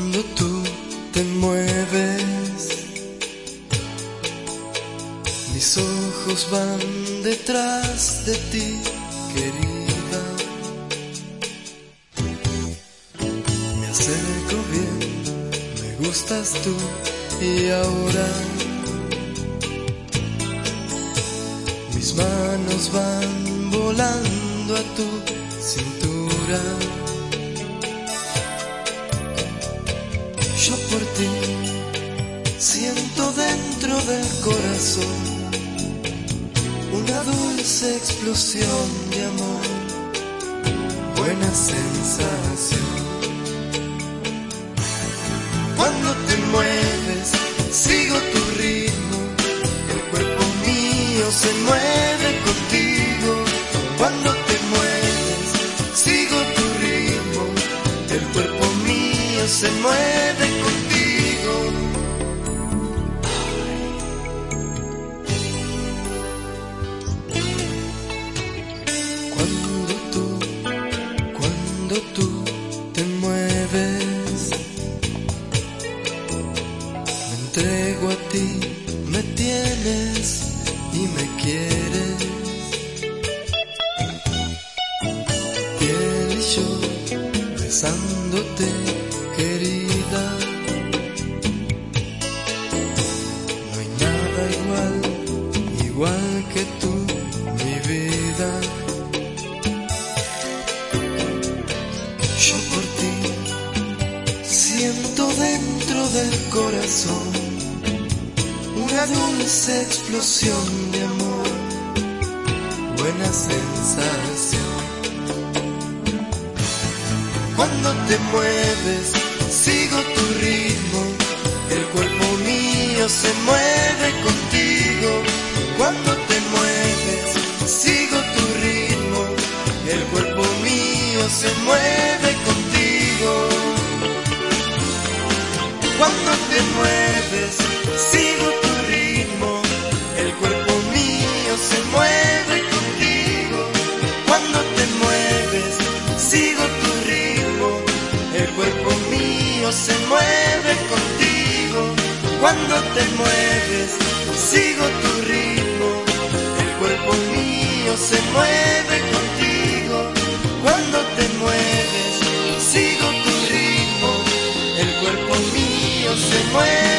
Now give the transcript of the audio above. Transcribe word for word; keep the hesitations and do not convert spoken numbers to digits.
Cuando tú te mueves, mis ojos van detrás de ti, querida. Me acerco bien, me gustas tú y ahora mis manos van volando a tu cintura. Yo por ti siento dentro del corazón una dulce explosión de amor, buena sensación. Cuando te mueves, sigo tu ritmo, el cuerpo mío se mueve contigo. Cuando te mueves, sigo tu ritmo, el cuerpo mío se mueve contigo. Cuando tú, cuando tú te mueves, me entrego a ti, me tienes y me quieres. Piel y yo besándote, querida. No hay nada igual, igual que tú, mi vida. Yo por ti siento dentro del corazón una dulce explosión de amor, buena sensación. Cuando te mueves, sigo tu ritmo, el cuerpo mío se mueve contigo. Cuando te mueves, sigo tu ritmo, el cuerpo mío se mueve contigo. Cuando te mueves, sigo tu ritmo, el cuerpo mío se mueve contigo. Cuando te mueves, sigo tu ritmo, el cuerpo mío se mueve contigo. Cuando te mueves, sigo tu ritmo, el cuerpo mío se mueve contigo. Cuando te mueves, sigo tu ritmo, el cuerpo mío se mueve.